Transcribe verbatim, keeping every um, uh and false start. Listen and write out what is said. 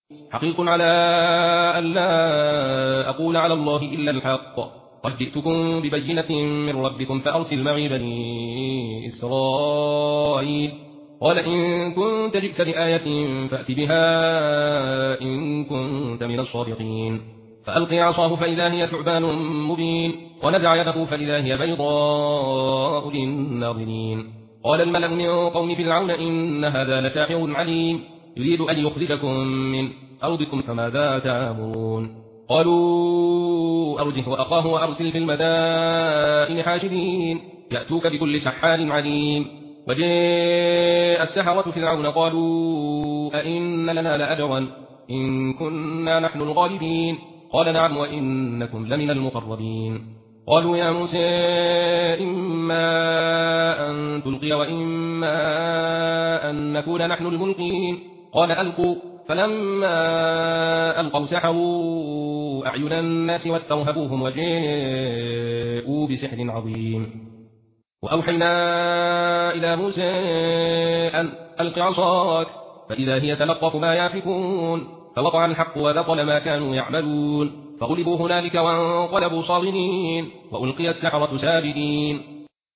حقيق على أن لا أقول على الله إلا الحق، قد جئتكم ببينة من ربكم فأرسل معي بني إسرائيل. قال إن كنت جئت بآية فأت بها إن كنت من الصادقين. فألقي عصاه فإذا هي ثعبان مبين، ونزع يده فإذا هي بيضاء للناظرين. قال الملأ من قوم فرعون إن هذا لساحر عليم، يريد أن يخرجكم من أرضكم فماذا تأمرون؟ قالوا أرجه وأخاه وأرسل في المدائن حاشرين يأتوك بكل سحار عليم. وجاء السحرة فرعون قالوا أئن لنا لأجرا إن كنا نحن الغالبين؟ قال نعم وإنكم لمن المقربين. قالوا يا موسى إما أن تلقي وإما أن نكون نحن الملقين. قال ألقوا، فلما ألقوا سحروا أعين الناس واسترهبوهم وجاءوا بسحر عظيم. وأوحينا إلى موسى أن ألق عصاك فإذا هي تلقف ما يافكون، فوقع الحق وبطل ما كانوا يعملون، فغلبوا هنالك وانقلبوا صاغرين وألقي السحرة ساجدين.